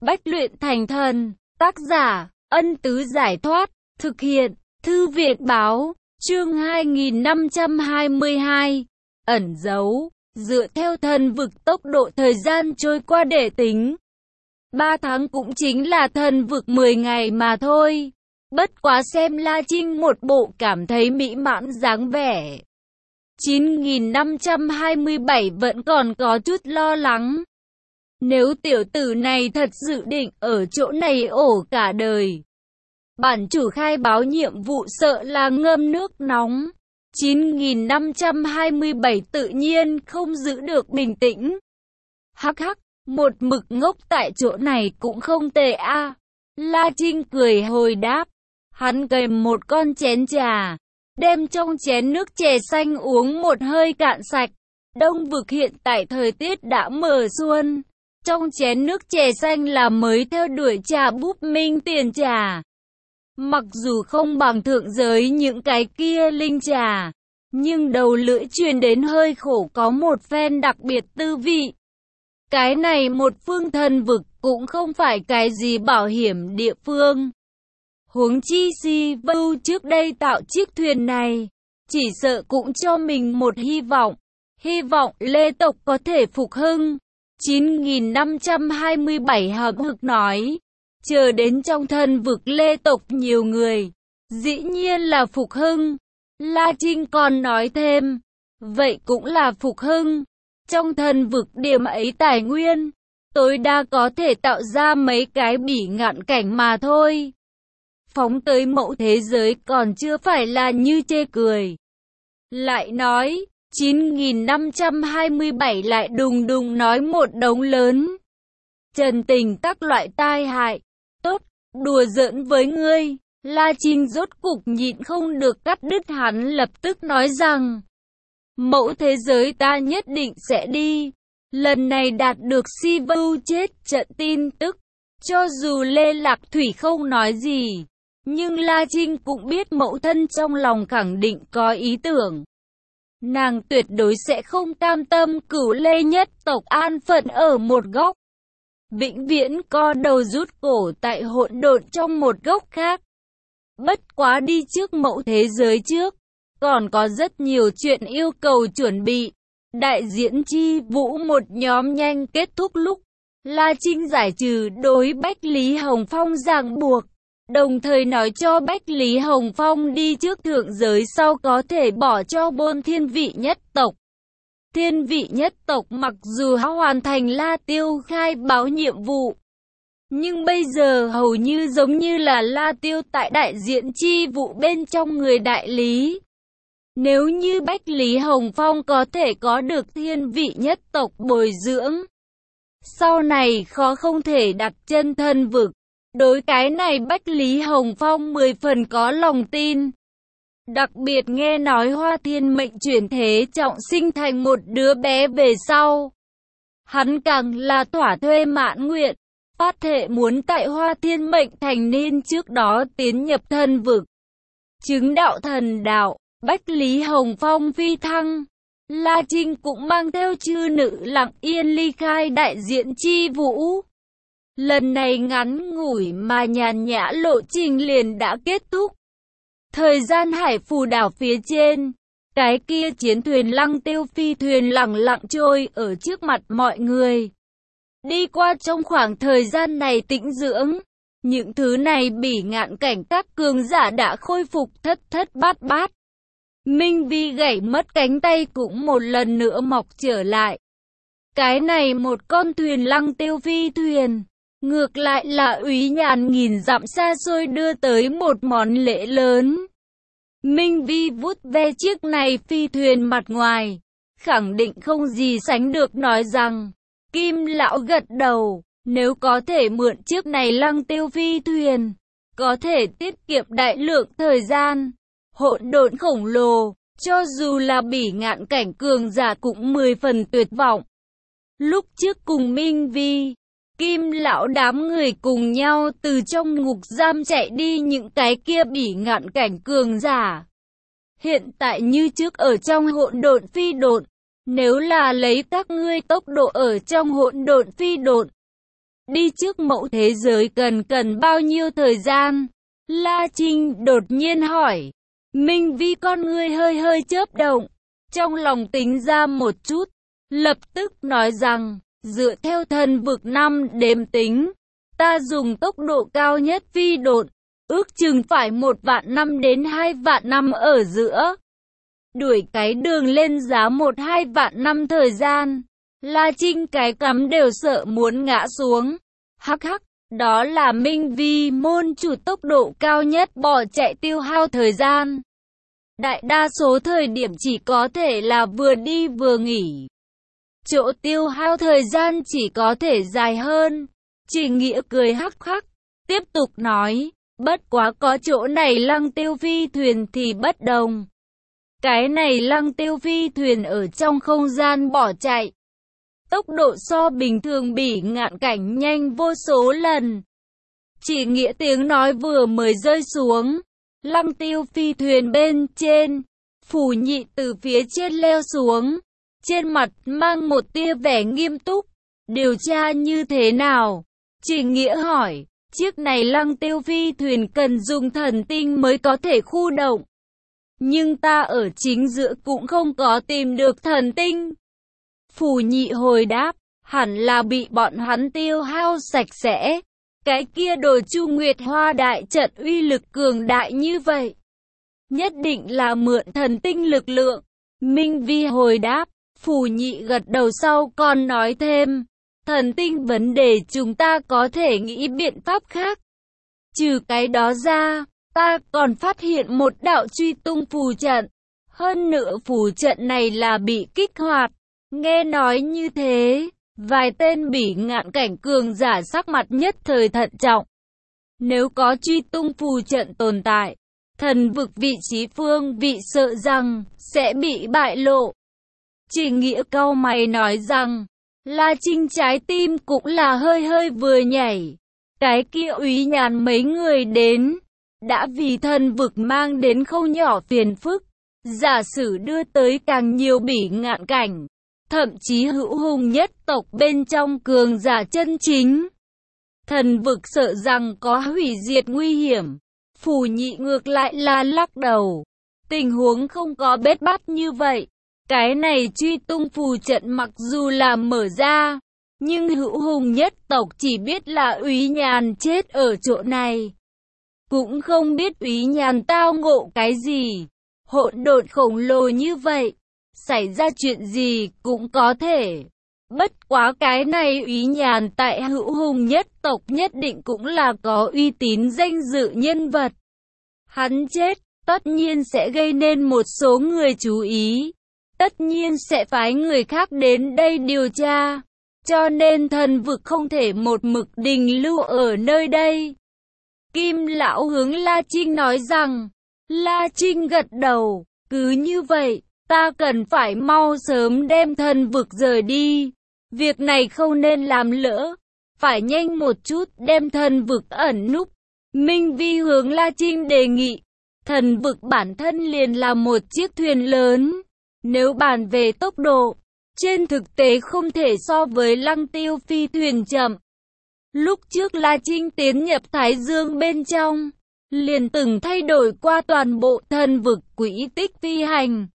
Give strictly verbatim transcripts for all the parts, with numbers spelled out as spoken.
Bách luyện thành thần. Tác giả, Ân Tứ Giải Thoát. Thực hiện, Thư viện Báo. Chương hai nghìn năm trăm hai mươi hai. Ẩn giấu. Dựa theo thần vực tốc độ thời gian trôi qua để tính. Ba tháng cũng chính là thần vực mười ngày mà thôi. Bất quá xem La Trinh một bộ cảm thấy mỹ mãn dáng vẻ. chín nghìn năm trăm hai mươi bảy vẫn còn có chút lo lắng. Nếu tiểu tử này thật dự định ở chỗ này ổ cả đời, bản chủ khai báo nhiệm vụ sợ là ngâm nước nóng. chín nghìn năm trăm hai mươi bảy tự nhiên không giữ được bình tĩnh. Hắc hắc, một mực ngốc tại chỗ này cũng không tệ a. La Trinh cười hồi đáp. Hắn cầm một con chén trà, đem trong chén nước chè xanh uống một hơi cạn sạch. Đông vực hiện tại thời tiết đã mờ xuân. Trong chén nước chè xanh là mới theo đuổi trà búp minh tiền trà. Mặc dù không bằng thượng giới những cái kia linh trà, nhưng đầu lưỡi truyền đến hơi khổ có một phen đặc biệt tư vị. Cái này một phương thần vực cũng không phải cái gì bảo hiểm địa phương. Huống chi Si Vu trước đây tạo chiếc thuyền này, chỉ sợ cũng cho mình một hy vọng. Hy vọng Lê tộc có thể phục hưng. chín nghìn năm trăm hai mươi bảy hậm hực nói. Chờ đến trong thần vực Lê tộc nhiều người, dĩ nhiên là phục hưng. La Trinh còn nói thêm, vậy cũng là phục hưng. Trong thần vực điểm ấy tài nguyên, tối đa có thể tạo ra mấy cái bỉ ngạn cảnh mà thôi. Phóng tới mẫu thế giới còn chưa phải là như chê cười. Lại nói, chín nghìn năm trăm hai mươi bảy lại đùng đùng nói một đống lớn. Trần tình các loại tai hại. Tốt, đùa giỡn với ngươi. La Trinh rốt cục nhịn không được cắt đứt hắn, lập tức nói rằng, mẫu thế giới ta nhất định sẽ đi. Lần này đạt được Si Vu chết trận tin tức. Cho dù Lê Lạc Thủy không nói gì, nhưng La Trinh cũng biết mẫu thân trong lòng khẳng định có ý tưởng. Nàng tuyệt đối sẽ không cam tâm cửu Lê nhất tộc an phận ở một góc, vĩnh viễn co đầu rút cổ tại hỗn độn trong một góc khác. Bất quá đi trước mẫu thế giới trước, còn có rất nhiều chuyện yêu cầu chuẩn bị. Đại diễn chi vũ một nhóm nhanh kết thúc lúc La Trinh giải trừ đối Bách Lý Hồng Phong ràng buộc, đồng thời nói cho Bách Lý Hồng Phong đi trước thượng giới sau có thể bỏ cho bôn thiên vị nhất tộc. Thiên vị nhất tộc mặc dù đã hoàn thành La Tiêu khai báo nhiệm vụ, nhưng bây giờ hầu như giống như là La Tiêu tại đại diện chi vụ bên trong người đại lý. Nếu như Bách Lý Hồng Phong có thể có được thiên vị nhất tộc bồi dưỡng, sau này khó không thể đặt chân thân vực. Đối cái này Bách Lý Hồng Phong mười phần có lòng tin. Đặc biệt nghe nói Hoa Thiên Mệnh chuyển thế trọng sinh thành một đứa bé về sau, hắn càng là thỏa thuê mãn nguyện, phát thệ muốn tại Hoa Thiên Mệnh thành niên trước đó tiến nhập thân vực, chứng đạo thần đạo. Bách Lý Hồng Phong phi thăng, La Trinh cũng mang theo chư nữ lặng yên ly khai đại diện chi vũ. Lần này ngắn ngủi mà nhàn nhã lộ trình liền đã kết thúc. Thời gian hải phù đảo phía trên, cái kia chiến thuyền Lăng Tiêu phi thuyền lặng lặng trôi ở trước mặt mọi người. Đi qua trong khoảng thời gian này tĩnh dưỡng, những thứ này bỉ ngạn cảnh các cường giả đã khôi phục thất thất bát bát. Minh Vi gãy mất cánh tay cũng một lần nữa mọc trở lại. Cái này một con thuyền Lăng Tiêu phi thuyền, ngược lại là Úy Nhàn nghìn dặm xa xôi đưa tới một món lễ lớn. Minh Vi vuốt ve chiếc này phi thuyền mặt ngoài, khẳng định không gì sánh được nói rằng, Kim lão gật đầu, nếu có thể mượn chiếc này Lăng Tiêu phi thuyền, có thể tiết kiệm đại lượng thời gian. Hỗn độn khổng lồ, cho dù là bỉ ngạn cảnh cường giả cũng mười phần tuyệt vọng. Lúc trước cùng Minh Vi, Kim lão đám người cùng nhau từ trong ngục giam chạy đi những cái kia bỉ ngạn cảnh cường giả. Hiện tại như trước ở trong hỗn độn phi độn, nếu là lấy các ngươi tốc độ ở trong hỗn độn phi độn, Đi trước mẫu thế giới cần cần bao nhiêu thời gian? La Trinh đột nhiên hỏi. Minh Vi con ngươi hơi hơi chớp động, trong lòng tính ra một chút, lập tức nói rằng, dựa theo thần vực năm đếm tính, ta dùng tốc độ cao nhất phi độn, ước chừng phải một vạn năm đến hai vạn năm ở giữa. Đuổi cái đường lên giá một hai vạn năm thời gian. La Trinh cái cắm đều sợ muốn ngã xuống. Hắc hắc, đó là Minh Vi môn chủ tốc độ cao nhất bỏ chạy tiêu hao thời gian. Đại đa số thời điểm chỉ có thể là vừa đi vừa nghỉ. Chỗ tiêu hao thời gian chỉ có thể dài hơn. Chỉ Nghĩa cười hắc hắc, tiếp tục nói, bất quá có chỗ này lăng tiêu phi thuyền thì bất đồng. Cái này lăng tiêu phi thuyền ở trong không gian bỏ chạy. Tốc độ so bình thường bỉ ngạn cảnh nhanh vô số lần. Chỉ Nghĩa tiếng nói vừa mới rơi xuống. Lăng tiêu phi thuyền bên trên. Phủ Nhị từ phía trên leo xuống. Trên mặt mang một tia vẻ nghiêm túc. Điều tra như thế nào? Chỉ Nghĩa hỏi. Chiếc này lăng tiêu phi thuyền cần dùng thần tinh mới có thể khu động. Nhưng ta ở chính giữa cũng không có tìm được thần tinh. Phủ Nhị hồi đáp, hẳn là bị bọn hắn tiêu hao sạch sẽ. Cái kia đồ Chu Nguyệt Hoa đại trận uy lực cường đại như vậy, nhất định là mượn thần tinh lực lượng. Minh Vi hồi đáp, Phủ Nhị gật đầu sau còn nói thêm, thần tinh vấn đề chúng ta có thể nghĩ biện pháp khác. Trừ cái đó ra, ta còn phát hiện một đạo truy tung phù trận. Hơn nữa phù trận này là bị kích hoạt. Nghe nói như thế, vài tên bỉ ngạn cảnh cường giả sắc mặt nhất thời thận trọng. Nếu có truy tung phù trận tồn tại, thần vực vị trí phương vị sợ rằng sẽ bị bại lộ. Chỉ Nghĩa cau mày nói rằng, La Trinh trái tim cũng là hơi hơi vừa nhảy. Cái kia Úy Nhàn mấy người đến, đã vì thần vực mang đến không nhỏ phiền phức. Giả sử đưa tới càng nhiều bỉ ngạn cảnh, thậm chí hữu hùng nhất tộc bên trong cường giả chân chính, thần vực sợ rằng có hủy diệt nguy hiểm. Phủ Nhị ngược lại là lắc đầu, tình huống không có bết bát như vậy. Cái này truy tung phù trận mặc dù là mở ra, nhưng hữu hùng nhất tộc chỉ biết là Úy Nhàn chết ở chỗ này, cũng không biết Úy Nhàn tao ngộ cái gì. Hỗn độn khổng lồ như vậy, xảy ra chuyện gì cũng có thể. Bất quá cái này Úy Nhàn tại hữu hùng nhất tộc nhất định cũng là có uy tín danh dự nhân vật. Hắn chết, tất nhiên sẽ gây nên một số người chú ý. Tất nhiên sẽ phái người khác đến đây điều tra. Cho nên thần vực không thể một mực đình lưu ở nơi đây. Kim lão hướng La Trinh nói rằng. La Trinh gật đầu, cứ như vậy, ta cần phải mau sớm đem thần vực rời đi. Việc này không nên làm lỡ, phải nhanh một chút đem thần vực ẩn núp. Minh Vi hướng La Trinh đề nghị, thần vực bản thân liền là một chiếc thuyền lớn. Nếu bàn về tốc độ, trên thực tế không thể so với lăng tiêu phi thuyền chậm. Lúc trước La Trinh tiến nhập Thái Dương bên trong, liền từng thay đổi qua toàn bộ thần vực quỹ tích phi hành,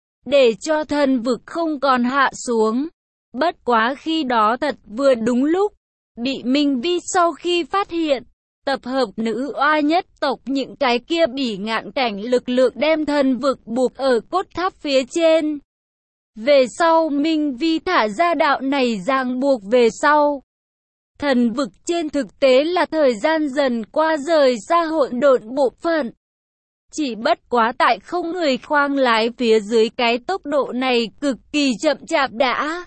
để cho thần vực không còn hạ xuống. Bất quá khi đó thật vừa đúng lúc, bị Minh Vi sau khi phát hiện, tập hợp nữ oa nhất tộc những cái kia bỉ ngạn cảnh lực lượng đem thần vực buộc ở cốt tháp phía trên. Về sau Minh Vi thả ra đạo này ràng buộc về sau. Thần vực trên thực tế là thời gian dần qua rời xa hỗn độn bộ phận. Chỉ bất quá tại không người khoang lái phía dưới cái tốc độ này cực kỳ chậm chạp đã.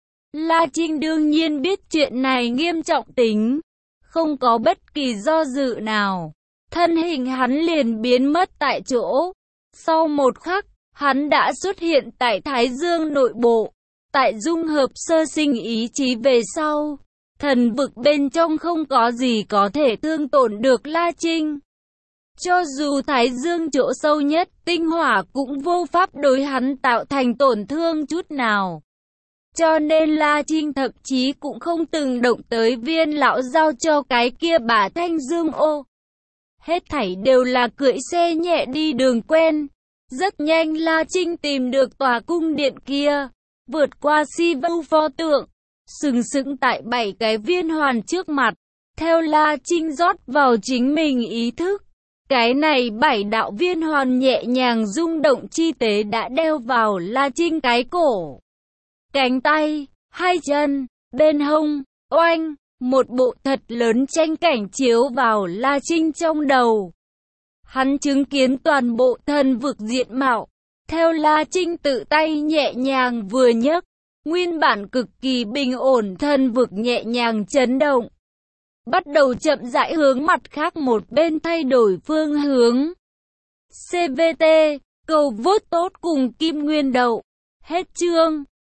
La Trinh đương nhiên biết chuyện này nghiêm trọng tính. Không có bất kỳ do dự nào. Thân hình hắn liền biến mất tại chỗ. Sau một khắc, hắn đã xuất hiện tại Thái Dương nội bộ. Tại dung hợp sơ sinh ý chí về sau. Thần vực bên trong không có gì có thể thương tổn được La Trinh. Cho dù Thái Dương chỗ sâu nhất tinh hỏa cũng vô pháp đối hắn tạo thành tổn thương chút nào. Cho nên La Trinh thậm chí cũng không từng động tới viên lão giao cho cái kia bà Thanh Dương ô. Hết thảy đều là cưỡi xe nhẹ đi đường quen. Rất nhanh La Trinh tìm được tòa cung điện kia, vượt qua si vu pho tượng, sừng sững tại bảy cái viên hoàn trước mặt. Theo La Trinh rót vào chính mình ý thức, cái này bảy đạo viên hoàn nhẹ nhàng rung động chi tế đã đeo vào La Trinh cái cổ, cánh tay, hai chân, bên hông, oanh, một bộ thật lớn tranh cảnh chiếu vào La Trinh trong đầu. Hắn chứng kiến toàn bộ thần vực diện mạo. Theo La Trinh tự tay nhẹ nhàng vừa nhấc, nguyên bản cực kỳ bình ổn thần vực nhẹ nhàng chấn động, bắt đầu chậm rãi hướng mặt khác một bên thay đổi phương hướng. xê vê tê, cầu vote tốt cùng Kim Nguyên Đậu. Hết chương.